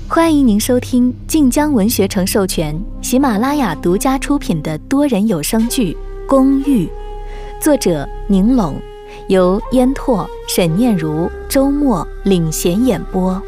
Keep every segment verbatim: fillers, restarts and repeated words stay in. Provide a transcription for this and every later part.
欢迎您收听晋江文学城授权、喜马拉雅独家出品的多人有声剧《公寓》，作者宁拢，由烟拓、沈念如、周末领衔演播。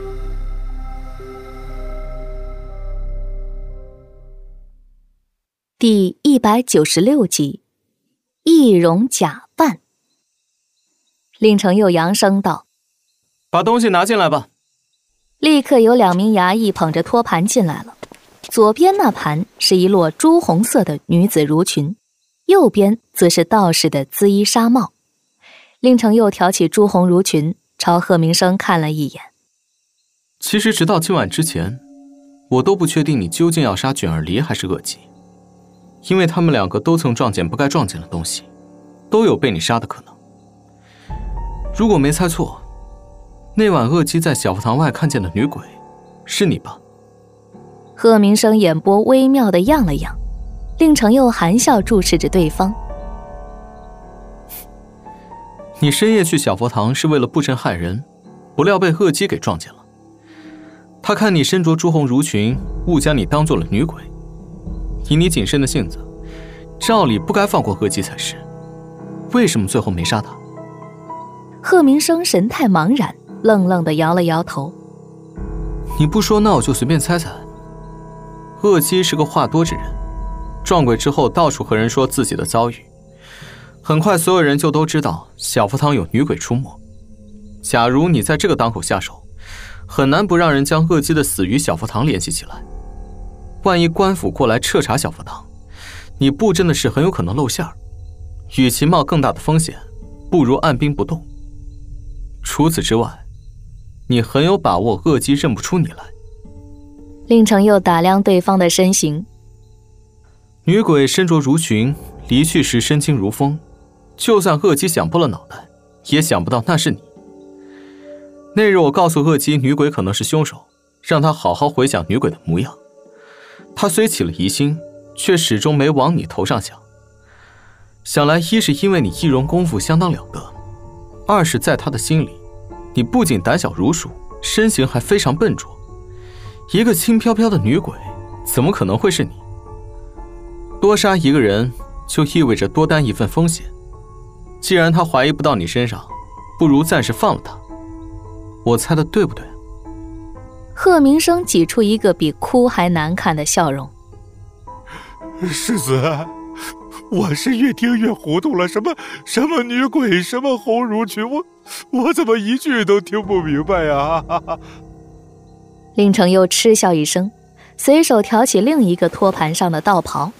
第一百九十六集，易容假扮。令程又扬声道：“ 把东西拿进来吧。” 立刻有两名衙役捧着托盘进来了，左边那盘是一摞朱红色的女子襦裙，右边则是道士的缁衣纱帽。令程又挑起朱红襦裙，朝贺明生看了一眼。 其实直到今晚之前，我都不确定你究竟要杀卷儿离还是恶姬，因为他们两个都曾撞见不该撞见的东西，都有被你杀的可能。如果没猜错，那晚恶姬在小福堂外看见的女鬼，是你吧？ 贺明生眼波微妙地漾了漾，令程又含笑注视着对方。 你深夜去小佛堂是为了布阵害人，不料被恶姬给撞见了。他看你身着朱红襦裙，误将你当做了女鬼。以你谨慎的性子，照理不该放过恶姬才是，为什么最后没杀他？ 贺明生神态茫然，愣愣地摇了摇头。 你不说，那我就随便猜猜。恶姬是个话多之人，撞鬼之后到处和人说自己的遭遇，很快所有人就都知道小福堂有女鬼出没。假如你在这个当口下手，很难不让人将恶姬的死与小福堂联系起来。万一官府过来彻查小福堂，你布阵的事很有可能露馅儿。与其冒更大的风险，不如按兵不动。除此之外，你很有把握恶姬认不出你来。 令程又打量对方的身形。 女鬼身着襦裙，离去时身轻如风，就算恶姬想破了脑袋，也想不到那是你。那日我告诉恶姬女鬼可能是凶手，让她好好回想女鬼的模样。她虽起了疑心，却始终没往你头上想。想来一是因为你易容功夫相当了得，二是在她的心里，你不仅胆小如鼠，身形还非常笨拙。一个轻飘飘的女鬼，怎么可能会是你？多杀一个人，就意味着多担一份风险。既然他怀疑不到你身上，不如暂时放了他。我猜的对不对？ 贺明生挤出一个比哭还难看的笑容。 世子，我是越听越糊涂了，什么什么女鬼，什么红襦裙，我我怎么一句都听不明白呀？ 令程又嗤笑一声，随手挑起另一个托盘上的道袍。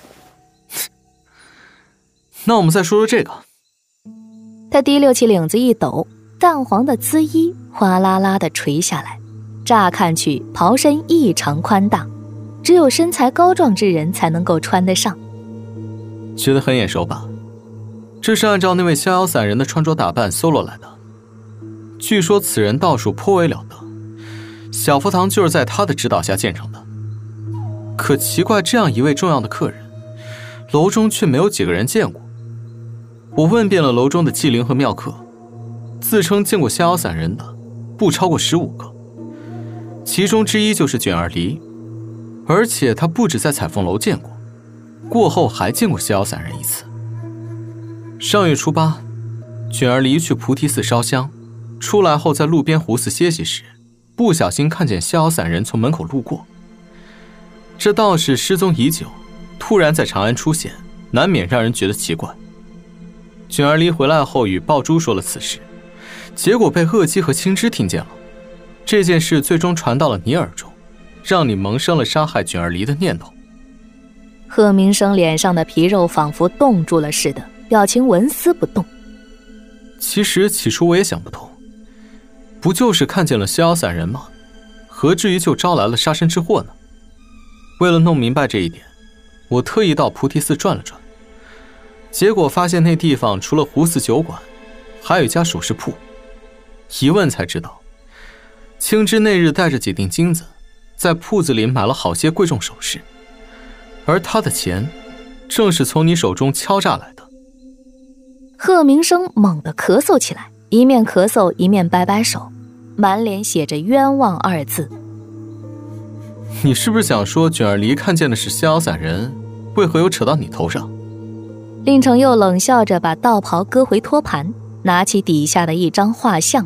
那我们再说说这个。 他提溜起领子一抖，淡黄的缁衣哗啦啦地垂下来，乍看去袍身异常宽大，只有身材高壮之人才能够穿得上。 觉得很眼熟吧？这是按照那位逍遥散人的穿着打扮搜罗来的。据说此人道术颇为了得，小福堂就是在他的指导下建成的。可奇怪，这样一位重要的客人，楼中却没有几个人见过。我问遍了楼中的妓灵和庙客，自称见过逍遥散人的不超过十五个，其中之一就是卷儿离，而且他不止在彩凤楼见过，过后还见过逍遥散人一次。上月初八，卷儿离去菩提寺烧香，出来后在路边湖寺歇息时，不小心看见逍遥散人从门口路过。这道士失踪已久，突然在长安出现，难免让人觉得奇怪。卷儿离回来后与鲍珠说了此事，结果被恶姬和青枝听见了。这件事最终传到了你耳中，让你萌生了杀害卷儿离的念头。 贺明生脸上的皮肉仿佛冻住了似的，表情纹丝不动。 其实起初我也想不通，不就是看见了逍遥散人吗？何至于就招来了杀身之祸呢？为了弄明白这一点，我特意到菩提寺转了转，结果发现那地方除了湖寺酒馆，还有一家首饰铺。一问才知道，青枝那日带着几锭金子，在铺子里买了好些贵重首饰，而他的钱正是从你手中敲诈来的。 贺明生猛地咳嗽起来，一面咳嗽一面摆摆手，满脸写着冤枉二字。 你是不是想说卷儿离看见的是逍遥散人，为何又扯到你头上？ 令程佑冷笑着把道袍搁回托盘，拿起底下的一张画像。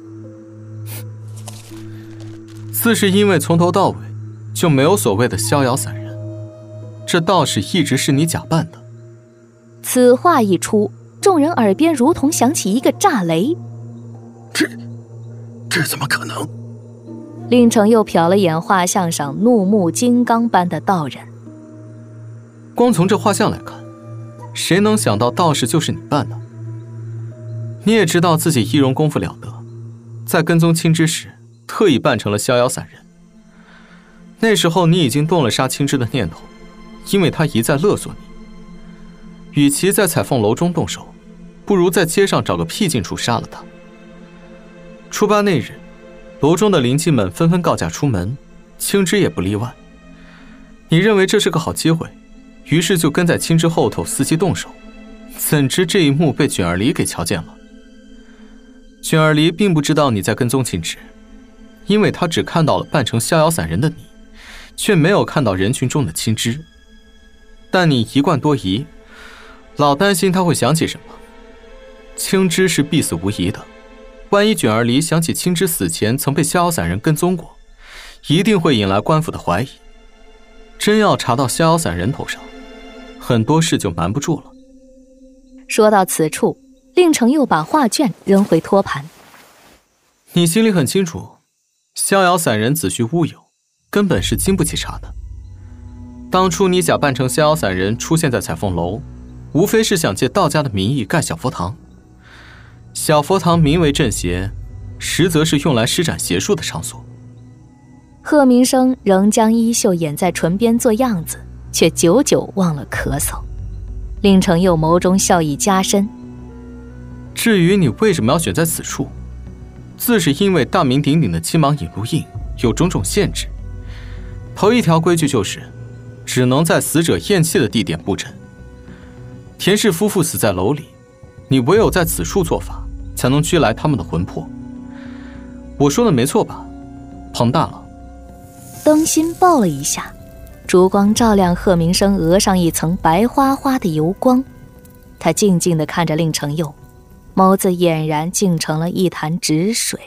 自是因为从头到尾就没有所谓的逍遥散人，这道士一直是你假扮的。 此话一出，众人耳边如同响起一个炸雷。 这这怎么可能？ 令程又瞟了眼画像上怒目金刚般的道人。 光从这画像来看，谁能想到道士就是你扮的？你也知道自己易容功夫了得，在跟踪青之时特意扮成了逍遥散人。那时候你已经动了杀青之的念头，因为他一再勒索你。与其在彩凤楼中动手，不如在街上找个僻静处杀了他。初八那日，楼中的邻居们纷纷告假出门，青之也不例外。你认为这是个好机会，于是就跟在青之后头伺机动手，怎知这一幕被卷儿离给瞧见了。卷儿离并不知道你在跟踪青之，因为他只看到了扮成逍遥散人的你，却没有看到人群中的青之。但你一贯多疑，老担心他会想起什么。青之是必死无疑的，万一卷儿离想起青之死前曾被逍遥散人跟踪过，一定会引来官府的怀疑。真要查到逍遥散人头上，很多事就瞒不住了。 说到此处，令程又把画卷扔回托盘。 你心里很清楚，逍遥散人子虚乌有，根本是经不起查的。当初你假扮成逍遥散人出现在彩凤楼，无非是想借道家的名义盖小佛堂。小佛堂名为镇邪，实则是用来施展邪术的场所。 贺明生仍将衣袖掩在唇边做样子，却久久忘了咳嗽。令程又眸中笑意加深。 至于你为什么要选在此处，自是因为大名鼎鼎的金芒引路印有种种限制。头一条规矩就是，只能在死者咽气的地点布阵。田氏夫妇死在楼里，你唯有在此处做法，才能拘来他们的魂魄。我说的没错吧，彭大佬？ 灯芯爆了一下，烛光照亮贺明生额上一层白花花的油光。他静静地看着令程佑，眸子俨然竟成了一潭止水。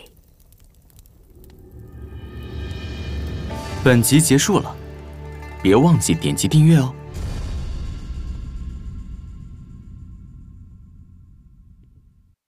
本集结束了，别忘记点击订阅哦。